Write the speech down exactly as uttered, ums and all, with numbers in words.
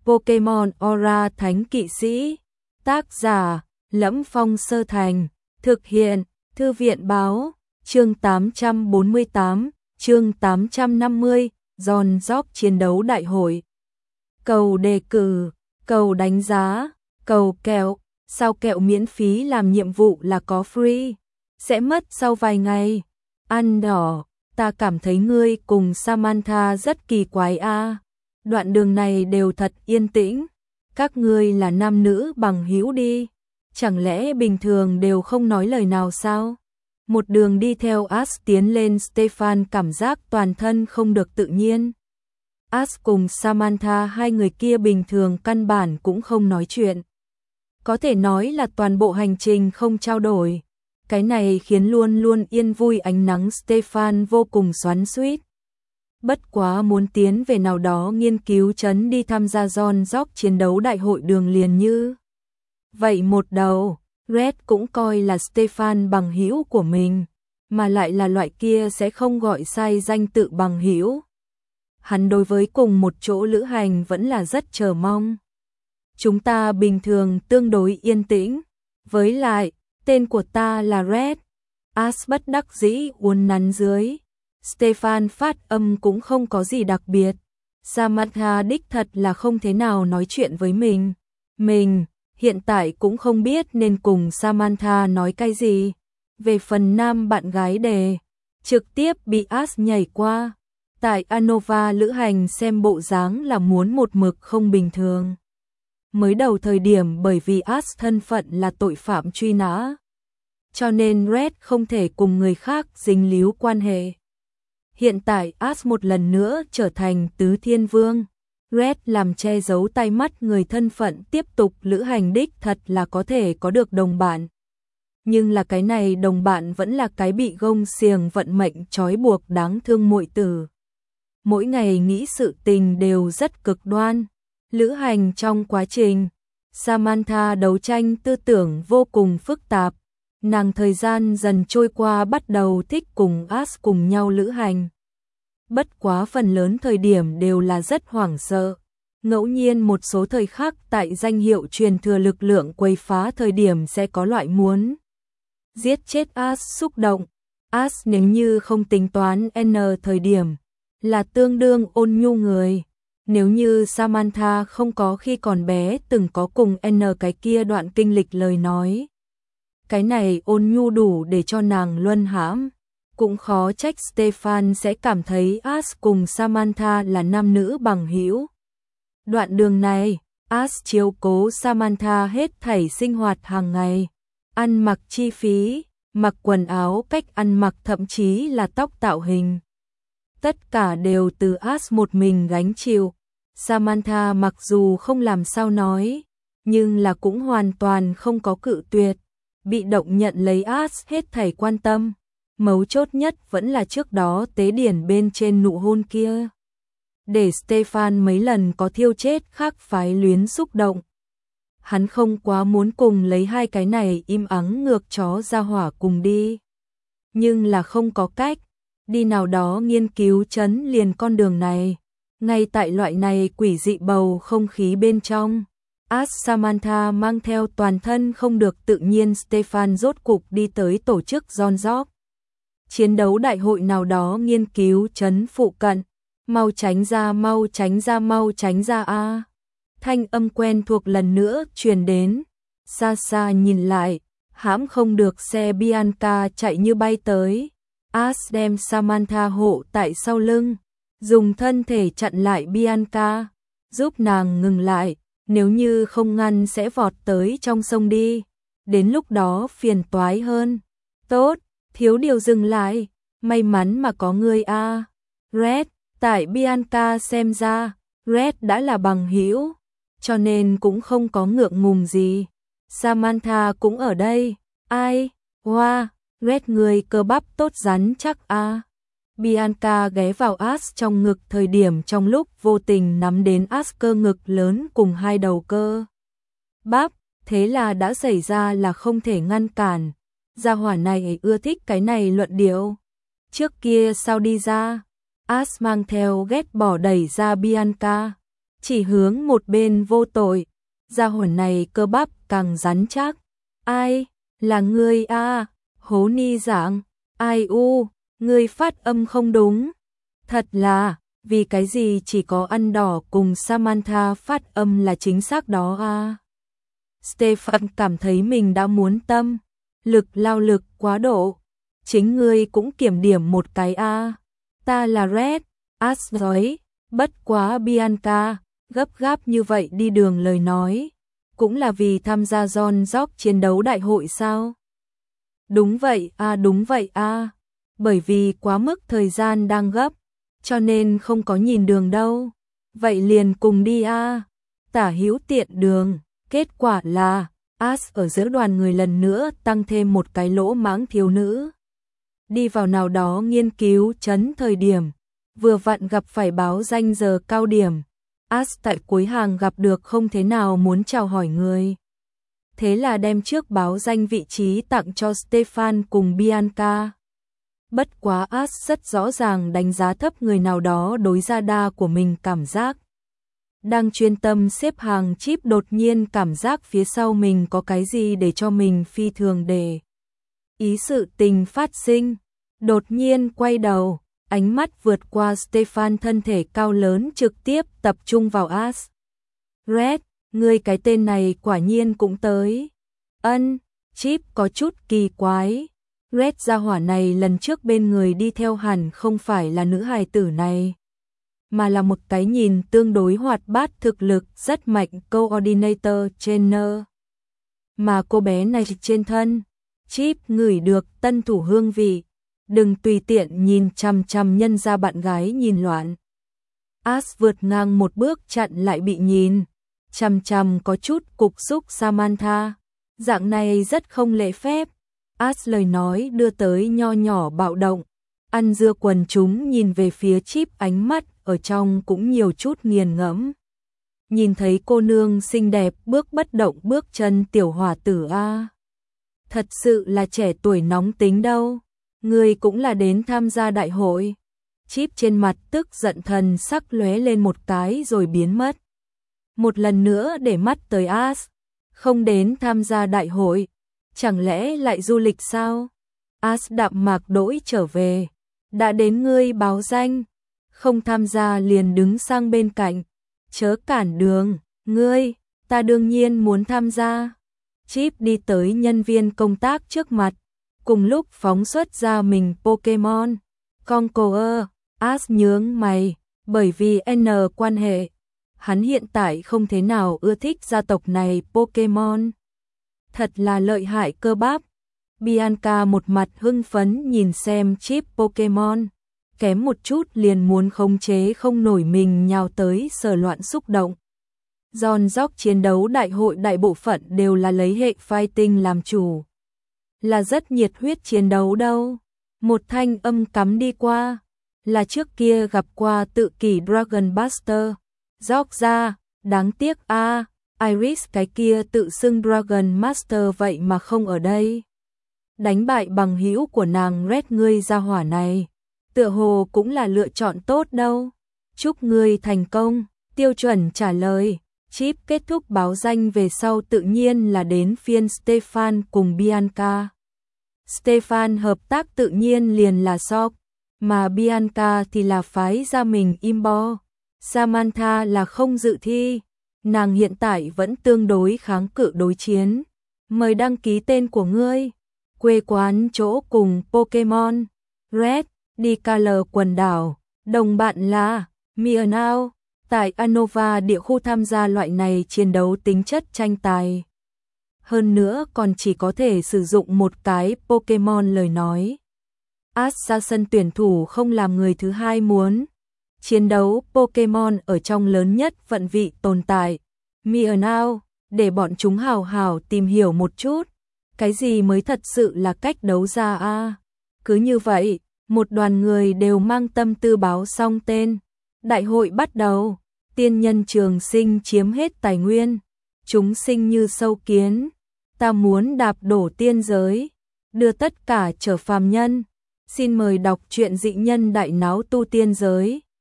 Pokemon Aura Thánh Kỵ Sĩ. Tác giả: Lẫm Phong Sơ Thành. Thực hiện: Thư viện báo. Chương tám trăm bốn mươi tám, chương tám trăm năm mươi, Giòn Gióc chiến đấu đại hội. Cầu đề cử, cầu đánh giá, cầu kẹo. Sao kẹo miễn phí làm nhiệm vụ là có free? Sẽ mất sau vài ngày. Ăn đỏ, ta cảm thấy ngươi cùng Samantha rất kỳ quái a. Đoạn đường này đều thật yên tĩnh. Các ngươi là nam nữ bằng hữu đi. Chẳng lẽ bình thường đều không nói lời nào sao? Một đường đi theo Ash tiến lên, Stefan cảm giác toàn thân không được tự nhiên. Ash cùng Samantha, hai người kia bình thường căn bản cũng không nói chuyện. Có thể nói là toàn bộ hành trình không trao đổi. Cái này khiến luôn luôn yên vui ánh nắng Stefan vô cùng xoắn xuýt. Bất quá muốn tiến về nào đó nghiên cứu trấn đi tham gia Giòn Gióc chiến đấu đại hội đường liền như. Vậy một đầu, Red cũng coi là Stefan bằng hữu của mình, mà lại là loại kia sẽ không gọi sai danh tự bằng hữu. Hắn đối với cùng một chỗ lữ hành vẫn là rất chờ mong. Chúng ta bình thường tương đối yên tĩnh, với lại, tên của ta là Red. Ash bất đắc dĩ uốn nắn dưới. Stefan phát âm cũng không có gì đặc biệt. Samantha đích thật là không thế nào nói chuyện với mình. Mình, hiện tại cũng không biết nên cùng Samantha nói cái gì. Về phần nam bạn gái đề, trực tiếp bị Ash nhảy qua. Tại Anova lữ hành xem bộ dáng là muốn một mực không bình thường. Mới đầu thời điểm bởi vì Ash thân phận là tội phạm truy nã, cho nên Red không thể cùng người khác dính líu quan hệ. Hiện tại Ash một lần nữa trở thành tứ thiên vương. Red làm che giấu tay mắt người thân phận tiếp tục lữ hành đích thật là có thể có được đồng bạn. Nhưng là cái này đồng bạn vẫn là cái bị gông xiềng vận mệnh trói buộc đáng thương muội tử. Mỗi ngày nghĩ sự tình đều rất cực đoan. Lữ hành trong quá trình, Samantha đấu tranh tư tưởng vô cùng phức tạp. Nàng thời gian dần trôi qua bắt đầu thích cùng Ash cùng nhau lữ hành. Bất quá phần lớn thời điểm đều là rất hoảng sợ. Ngẫu nhiên một số thời khắc tại danh hiệu truyền thừa lực lượng quấy phá thời điểm sẽ có loại muốn giết chết Ash xúc động. Ash nếu như không tính toán N thời điểm là tương đương ôn nhu người. Nếu như Samantha không có khi còn bé từng có cùng N cái kia đoạn kinh lịch lời nói, cái này ôn nhu đủ để cho nàng luân hãm. Cũng khó trách Stefan sẽ cảm thấy Ash cùng Samantha là nam nữ bằng hữu. Đoạn đường này, Ash chiếu cố Samantha hết thảy sinh hoạt hàng ngày, ăn mặc chi phí, mặc quần áo, cách ăn mặc, thậm chí là tóc tạo hình. Tất cả đều từ Ash một mình gánh chịu. Samantha mặc dù không làm sao nói, nhưng là cũng hoàn toàn không có cự tuyệt, bị động nhận lấy Ash hết thảy quan tâm. Mấu chốt nhất vẫn là trước đó tế điển bên trên nụ hôn kia. Để Stefan mấy lần có thiêu chết khác phái luyến xúc động. Hắn không quá muốn cùng lấy hai cái này im ắng ngược chó ra hỏa cùng đi. Nhưng là không có cách, đi nào đó nghiên cứu trấn liền con đường này. Ngay tại loại này quỷ dị bầu không khí bên trong, Ash Samantha mang theo toàn thân không được tự nhiên Stefan rốt cục đi tới tổ chức Giòn Gióc chiến đấu đại hội nào đó nghiên cứu trấn phụ cận. Mau tránh ra, mau tránh ra, mau tránh ra a. Thanh âm quen thuộc lần nữa truyền đến. Xa xa nhìn lại, hãm không được xe Bianca chạy như bay tới. Ash đem Samantha hộ tại sau lưng, dùng thân thể chặn lại Bianca, giúp nàng ngừng lại, nếu như không ngăn sẽ vọt tới trong sông đi. Đến lúc đó phiền toái hơn. Tốt, thiếu điều dừng lại, may mắn mà có người a. Red, tại Bianca xem ra, Red đã là bằng hữu, cho nên cũng không có ngượng ngùng gì. Samantha cũng ở đây. Ai? Hoa, wow, Red người cơ bắp tốt rắn chắc a. Bianca ghé vào Ash trong ngực thời điểm trong lúc vô tình nắm đến Ash cơ ngực lớn cùng hai đầu cơ bắp, thế là đã xảy ra là không thể ngăn cản. Gia hỏa này ưa thích cái này luận điệu. Trước kia sao đi ra? Ash mang theo ghét bỏ đẩy ra Bianca. chỉ hướng một bên vô tội. Gia hỏa này cơ bắp càng rắn chắc. Ai, là ngươi a? Hố ni dạng, ai u, ngươi phát âm không đúng. Thật là, vì cái gì chỉ có ăn đỏ cùng Samantha phát âm là chính xác đó a? Stefan cảm thấy mình đã muốn tâm, lực lao lực quá độ. Chính ngươi cũng kiểm điểm một cái a. Ta là Red, Ash nói, bất quá Bianca, gấp gáp như vậy đi đường lời nói. Cũng là vì tham gia John Jock chiến đấu đại hội sao? Đúng vậy a, đúng vậy a. Bởi vì quá mức thời gian đang gấp, cho nên không có nhìn đường đâu. Vậy liền cùng đi a. Tả hữu tiện đường, kết quả là Ash ở giữa đoàn người lần nữa tăng thêm một cái lỗ mãng thiếu nữ. Đi vào nào đó nghiên cứu chấn thời điểm, vừa vặn gặp phải báo danh giờ cao điểm. Ash tại cuối hàng gặp được không thế nào muốn chào hỏi người. Thế là đem trước báo danh vị trí tặng cho Stefan cùng Bianca. Bất quá Ash rất rõ ràng đánh giá thấp người nào đó đối ra đa của mình cảm giác. Đang chuyên tâm xếp hàng chip đột nhiên cảm giác phía sau mình có cái gì để cho mình phi thường để ý sự tình phát sinh. Đột nhiên quay đầu, ánh mắt vượt qua Stefan thân thể cao lớn trực tiếp tập trung vào Ash. Red, ngươi cái tên này quả nhiên cũng tới. Ân, chip có chút kỳ quái. Red gia hỏa này lần trước bên người đi theo hẳn không phải là nữ hài tử này, mà là một cái nhìn tương đối hoạt bát thực lực rất mạnh coordinator trainer. Mà cô bé này trên thân, chip ngửi được tân thủ hương vị. Đừng tùy tiện nhìn chằm chằm nhân ra bạn gái nhìn loạn. Ash vượt ngang một bước chặn lại bị nhìn. Chằm chằm có chút cục xúc Samantha. Dạng này rất không lễ phép. Ash lời nói đưa tới nho nhỏ bạo động. Ăn dưa quần chúng nhìn về phía chip ánh mắt ở trong cũng nhiều chút nghiền ngẫm. Nhìn thấy cô nương xinh đẹp bước bất động bước chân tiểu hỏa tử a. Thật sự là trẻ tuổi nóng tính đâu. Người cũng là đến tham gia đại hội. Chip trên mặt tức giận thần sắc lóe lên một cái rồi biến mất. Một lần nữa để mắt tới Ash. Không đến tham gia đại hội. Chẳng lẽ lại du lịch sao? Ash đạm mạc đỗi trở về. Đã đến ngươi báo danh. Không tham gia liền đứng sang bên cạnh. Chớ cản đường. Ngươi, ta đương nhiên muốn tham gia. Chip đi tới nhân viên công tác trước mặt. Cùng lúc phóng xuất ra mình Pokemon. Conqueror, Ash nhướng mày, bởi vì N quan hệ. Hắn hiện tại không thế nào ưa thích gia tộc này Pokemon. Thật là lợi hại cơ bắp. Bianca một mặt hưng phấn nhìn xem chip Pokemon. Kém một chút liền muốn khống chế không nổi mình nhào tới sờ loạn xúc động. John Jock chiến đấu đại hội đại bộ phận đều là lấy hệ fighting làm chủ. Là rất nhiệt huyết chiến đấu đâu. Một thanh âm cắm đi qua. Là trước kia gặp qua tự kỷ Dragon Buster. Jock ra, đáng tiếc a, à, Iris cái kia tự xưng Dragon Master vậy mà không ở đây. Đánh bại bằng hữu của nàng Red ngươi ra hỏa này. Tựa hồ cũng là lựa chọn tốt đâu. Chúc ngươi thành công, tiêu chuẩn trả lời. Chip kết thúc báo danh về sau tự nhiên là đến phiên Stefan cùng Bianca. Stefan hợp tác tự nhiên liền là Sok, mà Bianca thì là phái ra mình Imbo. Samantha là không dự thi, nàng hiện tại vẫn tương đối kháng cự đối chiến. Mời đăng ký tên của ngươi, quê quán chỗ cùng Pokemon, Red, đi Color quần đảo, đồng bạn là Meowth. Tại Unova địa khu tham gia loại này chiến đấu tính chất tranh tài. Hơn nữa còn chỉ có thể sử dụng một cái Pokemon lời nói. Ash ra sân tuyển thủ không làm người thứ hai muốn. Chiến đấu Pokemon ở trong lớn nhất vận vị tồn tại. Meowth, để bọn chúng hào hào tìm hiểu một chút. Cái gì mới thật sự là cách đấu ra a? À? Cứ như vậy, một đoàn người đều mang tâm tư báo xong tên. Đại hội bắt đầu. Tiên nhân trường sinh chiếm hết tài nguyên. Chúng sinh như sâu kiến. Ta muốn đạp đổ tiên giới. Đưa tất cả trở phàm nhân. Xin mời đọc truyện dị nhân đại náo tu tiên giới.